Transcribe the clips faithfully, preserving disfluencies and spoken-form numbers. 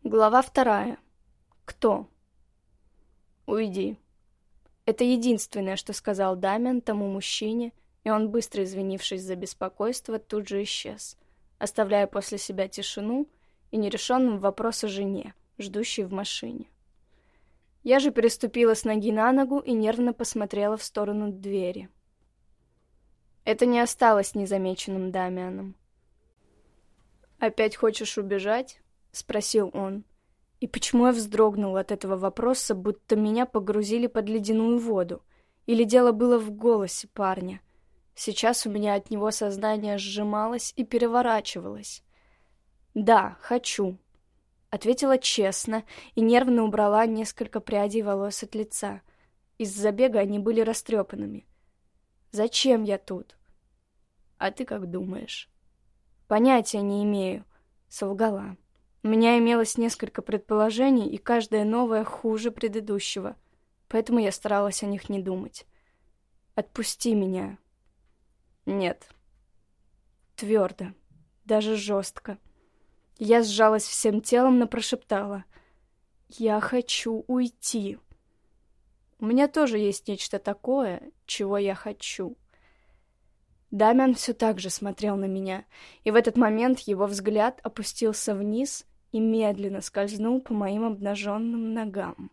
Глава вторая. Кто? Уйди. Это единственное, что сказал Дамиан тому мужчине, и он, быстро извинившись за беспокойство, тут же исчез, оставляя после себя тишину и нерешенным вопрос о жене, ждущей в машине. Я же переступила с ноги на ногу и нервно посмотрела в сторону двери. Это не осталось незамеченным Дамианом. «Опять хочешь убежать?» — спросил он. И почему я вздрогнула от этого вопроса, будто меня погрузили под ледяную воду? Или дело было в голосе парня? Сейчас у меня от него сознание сжималось и переворачивалось. «Да, хочу», — ответила честно и нервно убрала несколько прядей волос от лица. Из-за бега они были растрепанными. «Зачем я тут?» «А ты как думаешь?» «Понятия не имею», — солгала. У меня имелось несколько предположений, и каждое новое хуже предыдущего, поэтому я старалась о них не думать. «Отпусти меня». «Нет». Твердо, даже жестко. Я сжалась всем телом, но прошептала: «Я хочу уйти». У меня тоже есть нечто такое, чего я хочу. Дамиан все так же смотрел на меня, и в этот момент его взгляд опустился вниз и медленно скользнул по моим обнаженным ногам.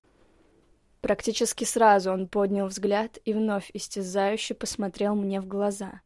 Практически сразу он поднял взгляд и вновь истязающе посмотрел мне в глаза.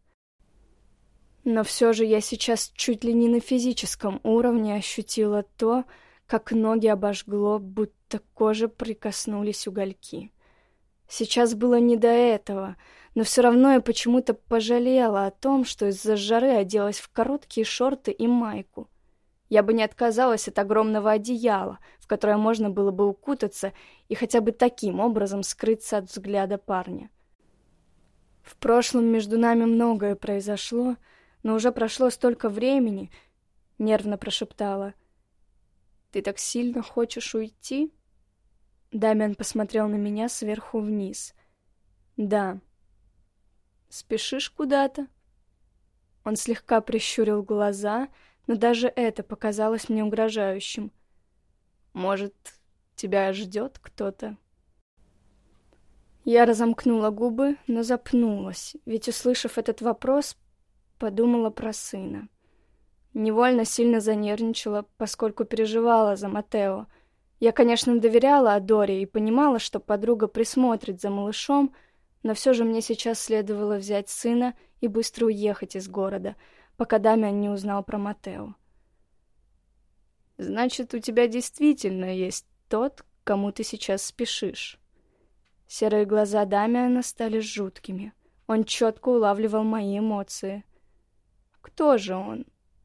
Но все же я сейчас чуть ли не на физическом уровне ощутила то, как ноги обожгло, будто к коже прикоснулись угольки. Сейчас было не до этого, но все равно я почему-то пожалела о том, что из-за жары оделась в короткие шорты и майку. Я бы не отказалась от огромного одеяла, в которое можно было бы укутаться и хотя бы таким образом скрыться от взгляда парня. В прошлом между нами многое произошло, но уже прошло столько времени, — нервно прошептала. «Ты так сильно хочешь уйти?» Дамиан посмотрел на меня сверху вниз. «Да». «Спешишь куда-то?» Он слегка прищурил глаза, но даже это показалось мне угрожающим. «Может, тебя ждет кто-то?» Я разомкнула губы, но запнулась, ведь, услышав этот вопрос, подумала про сына. Невольно сильно занервничала, поскольку переживала за Матео. Я, конечно, доверяла Адоре и понимала, что подруга присмотрит за малышом, но все же мне сейчас следовало взять сына и быстро уехать из города, пока Дамиан не узнал про Матео. «Значит, у тебя действительно есть тот, к кому ты сейчас спешишь». Серые глаза Дамиана стали жуткими. Он четко улавливал мои эмоции. «Кто же он?»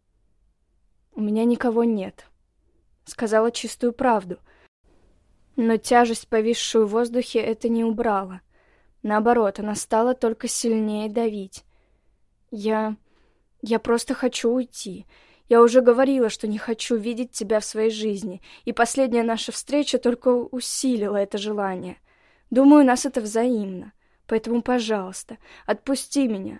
«У меня никого нет», — сказала чистую правду. Но тяжесть, повисшую в воздухе, это не убрала. Наоборот, она стала только сильнее давить. «Я... я просто хочу уйти. Я уже говорила, что не хочу видеть тебя в своей жизни, и последняя наша встреча только усилила это желание. Думаю, у нас это взаимно. Поэтому, пожалуйста, отпусти меня».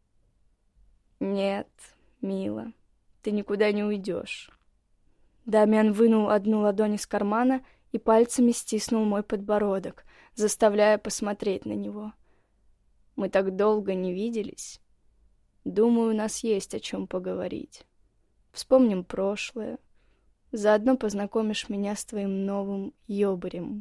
«Нет, мила, ты никуда не уйдешь». Дамиан вынул одну ладонь из кармана и пальцами стиснул мой подбородок, заставляя посмотреть на него. «Мы так долго не виделись. Думаю, у нас есть о чем поговорить. Вспомним прошлое. Заодно познакомишь меня с твоим новым ёбарем».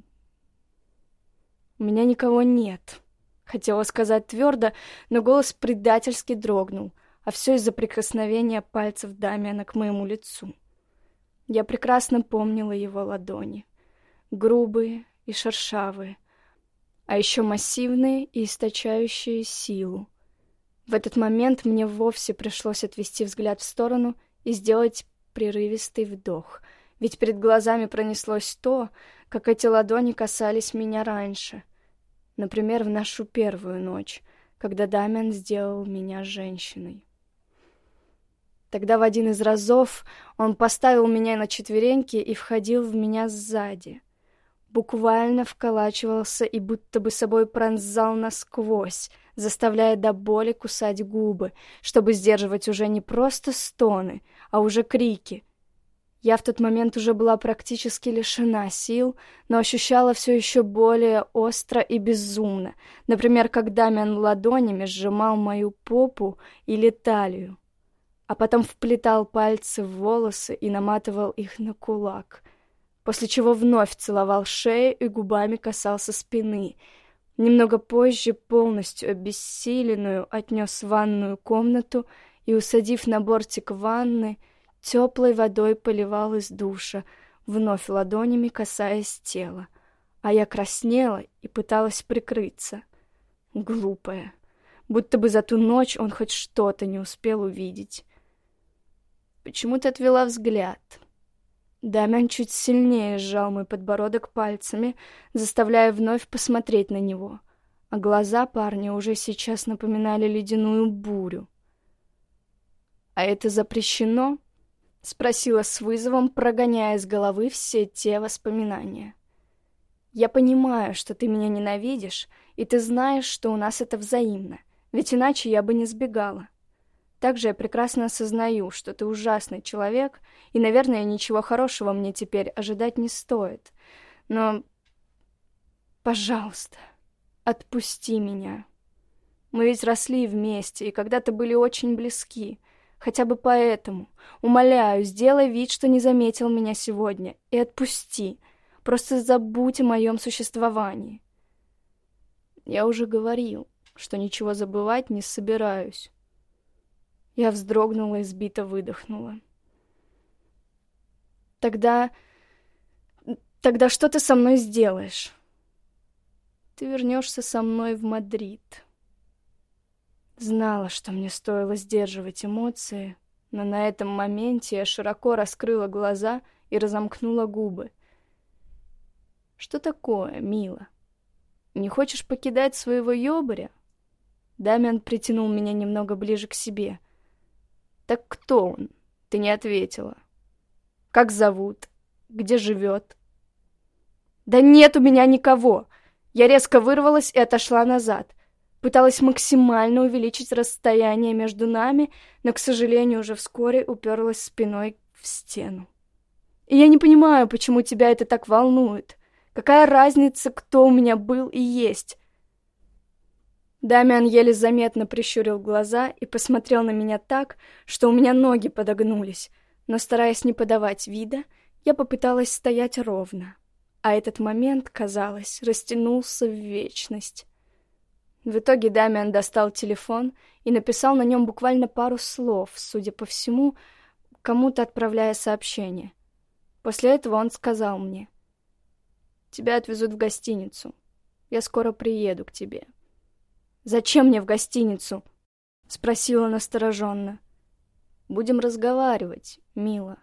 «У меня никого нет», — хотела сказать твердо, но голос предательски дрогнул, а все из-за прикосновения пальцев Дамиана к моему лицу. Я прекрасно помнила его ладони. Грубые и шершавые, а еще массивные и источающие силу. В этот момент мне вовсе пришлось отвести взгляд в сторону и сделать прерывистый вдох, ведь перед глазами пронеслось то, как эти ладони касались меня раньше. Например, в нашу первую ночь, когда Дамиан сделал меня женщиной. Тогда в один из разов он поставил меня на четвереньки и входил в меня сзади. Буквально вколачивался и будто бы собой пронзал насквозь, заставляя до боли кусать губы, чтобы сдерживать уже не просто стоны, а уже крики. Я в тот момент уже была практически лишена сил, но ощущала все еще более остро и безумно. Например, как Дамиан ладонями сжимал мою попу или талию, а потом вплетал пальцы в волосы и наматывал их на кулак, после чего вновь целовал шею и губами касался спины. Немного позже, полностью обессиленную, отнес в ванную комнату и, усадив на бортик ванны, теплой водой поливал из душа, вновь ладонями касаясь тела. А я краснела и пыталась прикрыться. Глупая. Будто бы за ту ночь он хоть что-то не успел увидеть. Почему ты отвела взгляд? Дамиан чуть сильнее сжал мой подбородок пальцами, заставляя вновь посмотреть на него, а глаза парня уже сейчас напоминали ледяную бурю. «А это запрещено?» — спросила с вызовом, прогоняя из головы все те воспоминания. «Я понимаю, что ты меня ненавидишь, и ты знаешь, что у нас это взаимно, ведь иначе я бы не сбегала. Также я прекрасно осознаю, что ты ужасный человек, и, наверное, ничего хорошего мне теперь ожидать не стоит. Но, пожалуйста, отпусти меня. Мы ведь росли вместе и когда-то были очень близки. Хотя бы поэтому, умоляю, сделай вид, что не заметил меня сегодня, и отпусти. Просто забудь о моем существовании». Я уже говорил, что ничего забывать не собираюсь. Я вздрогнула и сбито выдохнула. Тогда... Тогда что ты со мной сделаешь? Ты вернешься со мной в Мадрид. Знала, что мне стоило сдерживать эмоции, но на этом моменте я широко раскрыла глаза и разомкнула губы. Что такое, мила? Не хочешь покидать своего ёбаря? Дамиан притянул меня немного ближе к себе. Так кто он? Ты не ответила. Как зовут? Где живет? Да нет у меня никого! Я резко вырвалась и отошла назад. Пыталась максимально увеличить расстояние между нами, но, к сожалению, уже вскоре уперлась спиной в стену. И я не понимаю, почему тебя это так волнует. Какая разница, кто у меня был и есть? Дамиан еле заметно прищурил глаза и посмотрел на меня так, что у меня ноги подогнулись, но, стараясь не подавать вида, я попыталась стоять ровно, а этот момент, казалось, растянулся в вечность. В итоге Дамиан достал телефон и написал на нем буквально пару слов, судя по всему, кому-то отправляя сообщение. После этого он сказал мне: «Тебя отвезут в гостиницу. Я скоро приеду к тебе». «Зачем мне в гостиницу?» — спросила настороженно. «Будем разговаривать, мила».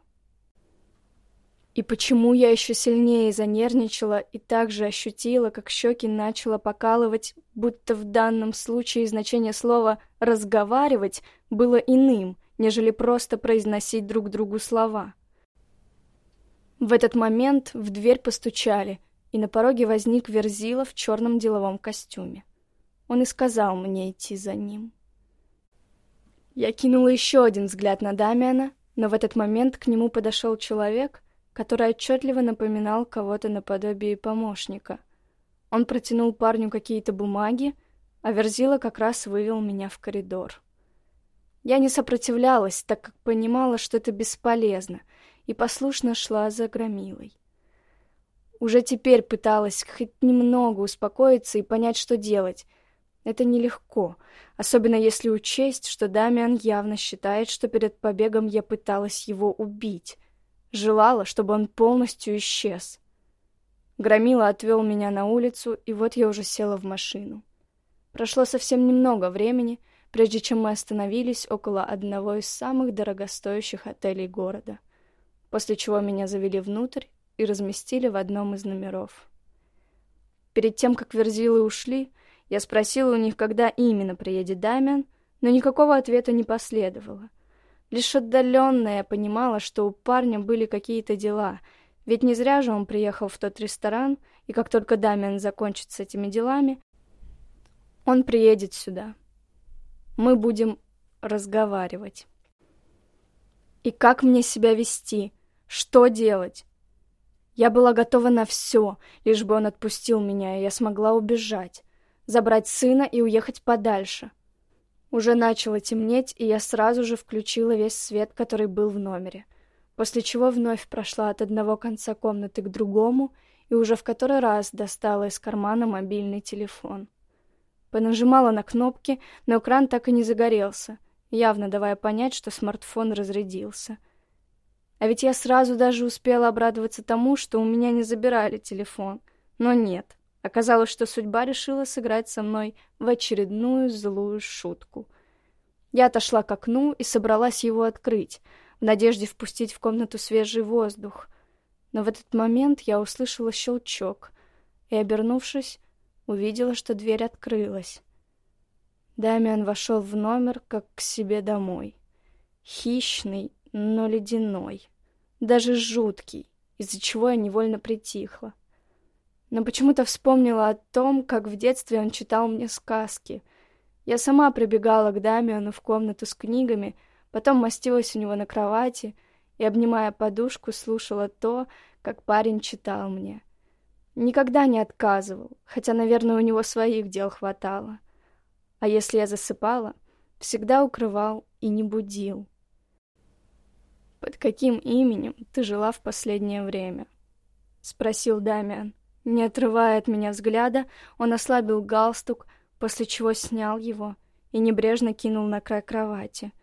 И почему я еще сильнее занервничала и также ощутила, как щеки начало покалывать, будто в данном случае значение слова «разговаривать» было иным, нежели просто произносить друг другу слова. В этот момент в дверь постучали, и на пороге возник Верзила в черном деловом костюме. Он и сказал мне идти за ним. Я кинула еще один взгляд на Дамиана, но в этот момент к нему подошел человек, который отчетливо напоминал кого-то наподобие помощника. Он протянул парню какие-то бумаги, а Верзила как раз вывел меня в коридор. Я не сопротивлялась, так как понимала, что это бесполезно, и послушно шла за Громилой. Уже теперь пыталась хоть немного успокоиться и понять, что делать. Это нелегко, особенно если учесть, что Дамиан явно считает, что перед побегом я пыталась его убить. Желала, чтобы он полностью исчез. Громила отвел меня на улицу, и вот я уже села в машину. Прошло совсем немного времени, прежде чем мы остановились около одного из самых дорогостоящих отелей города, после чего меня завели внутрь и разместили в одном из номеров. Перед тем, как Верзилы ушли, я спросила у них, когда именно приедет Дамиан, но никакого ответа не последовало. Лишь отдаленно я понимала, что у парня были какие-то дела, ведь не зря же он приехал в тот ресторан, и как только Дамиан закончит с этими делами, он приедет сюда. Мы будем разговаривать. И как мне себя вести, Что делать? Я была готова на все, лишь бы он отпустил меня, и я смогла убежать, забрать сына и уехать подальше. Уже начало темнеть, и я сразу же включила весь свет, который был в номере, после чего вновь прошла от одного конца комнаты к другому и уже в который раз достала из кармана мобильный телефон. Понажимала на кнопки, но экран так и не загорелся, явно давая понять, что смартфон разрядился. А ведь я сразу даже успела обрадоваться тому, что у меня не забирали телефон. Но нет, оказалось, что судьба решила сыграть со мной в очередную злую шутку. Я отошла к окну и собралась его открыть, в надежде впустить в комнату свежий воздух. Но в этот момент я услышала щелчок и, обернувшись, увидела, что дверь открылась. Дамиан вошел в номер, как к себе домой. Хищный, но ледяной. Даже жуткий, из-за чего я невольно притихла. Но почему-то вспомнила о том, как в детстве он читал мне сказки. Я сама прибегала к Дамиану в комнату с книгами, потом мастилась у него на кровати и, обнимая подушку, слушала то, как парень читал мне. Никогда не отказывал, хотя, наверное, у него своих дел хватало. А если я засыпала, всегда укрывал и не будил. «Под каким именем ты жила в последнее время?» — спросил Дамиан. Не отрывая от меня взгляда, он ослабил галстук, после чего снял его и небрежно кинул на край кровати.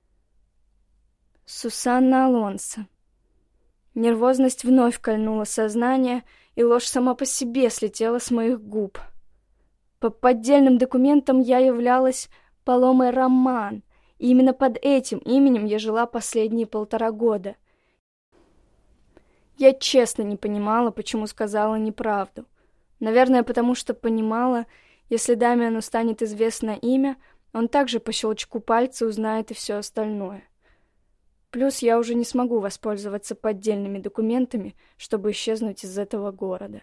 «Сусанна Алонсо». Нервозность вновь кольнула сознание, и ложь сама по себе слетела с моих губ. По поддельным документам я являлась Паломой Роман, и именно под этим именем я жила последние полтора года. Я честно не понимала, почему сказала неправду. Наверное, потому что понимала, если Дамиану станет известно имя, он также по щелчку пальца узнает и все остальное. Плюс я уже не смогу воспользоваться поддельными документами, чтобы исчезнуть из этого города.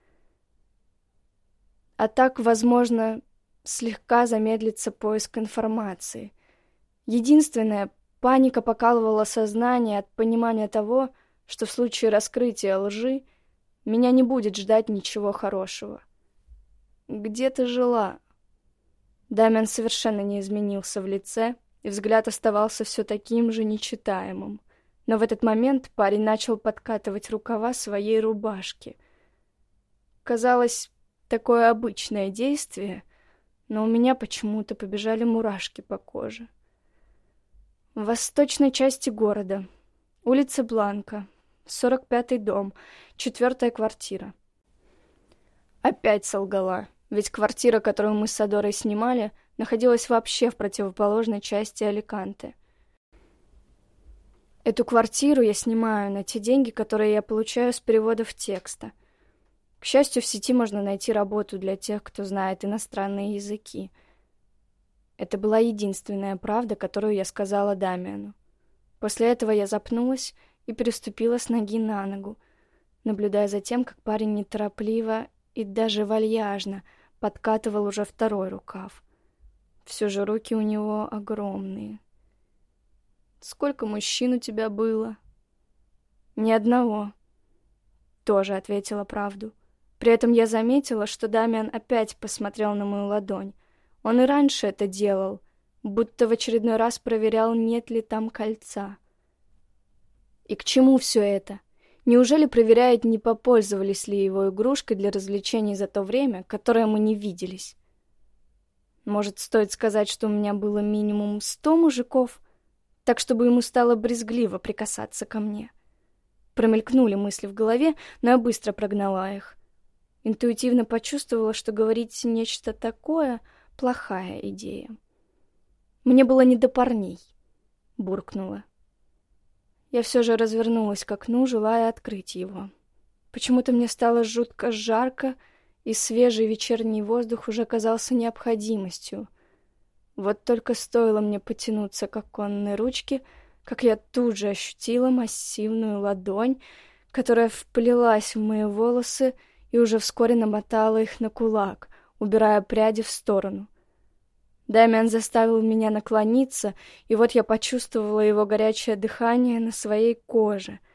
А так, возможно, слегка замедлится поиск информации. Единственное, паника покалывала сознание от понимания того, что в случае раскрытия лжи меня не будет ждать ничего хорошего. «Где ты жила?» Дамиан совершенно не изменился в лице, и взгляд оставался все таким же нечитаемым. Но в этот момент парень начал подкатывать рукава своей рубашки. Казалось, такое обычное действие, но у меня почему-то побежали мурашки по коже. В восточной части города. Улица Бланка. сорок пятый дом. Четвертая квартира. Опять солгала, ведь квартира, которую мы с Адорой снимали, находилась вообще в противоположной части Аликанте. Эту квартиру я снимаю на те деньги, которые я получаю с переводов текста. К счастью, в сети можно найти работу для тех, кто знает иностранные языки. Это была единственная правда, которую я сказала Дамиану. После этого я запнулась и переступила с ноги на ногу, наблюдая за тем, как парень неторопливо и даже вальяжно подкатывал уже второй рукав. Все же руки у него огромные. «Сколько мужчин у тебя было?» «Ни одного», — тоже ответила правду. При этом я заметила, что Дамиан опять посмотрел на мою ладонь. Он и раньше это делал, будто в очередной раз проверял, нет ли там кольца. И к чему все это? Неужели проверяет, не попользовались ли его игрушкой для развлечений за то время, которое мы не виделись? Может, стоит сказать, что у меня было минимум сто мужиков, так чтобы ему стало брезгливо прикасаться ко мне? Промелькнули мысли в голове, но я быстро прогнала их. Интуитивно почувствовала, что говорить нечто такое — плохая идея. «Мне было не до парней», — буркнула. Я все же развернулась к окну, желая открыть его. Почему-то мне стало жутко жарко, и свежий вечерний воздух уже казался необходимостью. Вот только стоило мне потянуться к оконной ручке, как я тут же ощутила массивную ладонь, которая вплелась в мои волосы и уже вскоре намотала их на кулак, убирая пряди в сторону. Дамиан заставил меня наклониться, и вот я почувствовала его горячее дыхание на своей коже.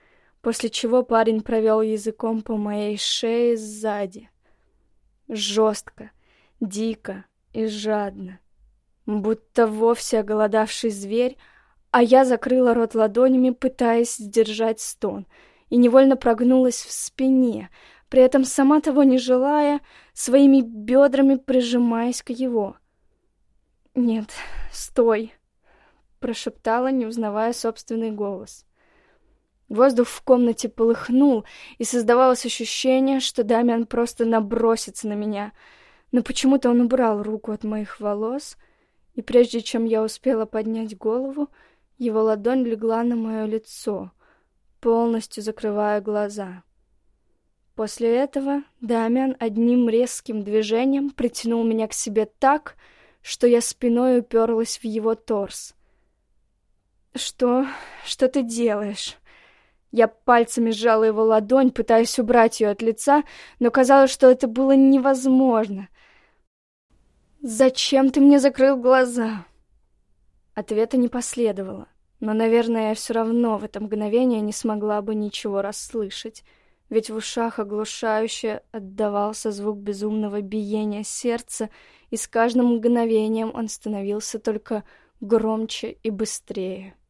после чего парень провел языком по моей шее сзади. Жестко, дико и жадно, будто вовсе оголодавший зверь, а я закрыла рот ладонями, пытаясь сдержать стон, и невольно прогнулась в спине, при этом сама того не желая, своими бедрами прижимаясь к его. «Нет, стой!» — прошептала, не узнавая собственный голос. Воздух в комнате полыхнул, и создавалось ощущение, что Дамиан просто набросится на меня, но почему-то он убрал руку от моих волос, и прежде чем я успела поднять голову, его ладонь легла на мое лицо, полностью закрывая глаза. После этого Дамиан одним резким движением притянул меня к себе так, что я спиной уперлась в его торс. «Что? Что ты делаешь?» Я пальцами сжала его ладонь, пытаясь убрать ее от лица, но казалось, что это было невозможно. «Зачем ты мне закрыл глаза?» Ответа не последовало, но, наверное, я все равно в это мгновение не смогла бы ничего расслышать, ведь в ушах оглушающе отдавался звук безумного биения сердца, и с каждым мгновением он становился только громче и быстрее.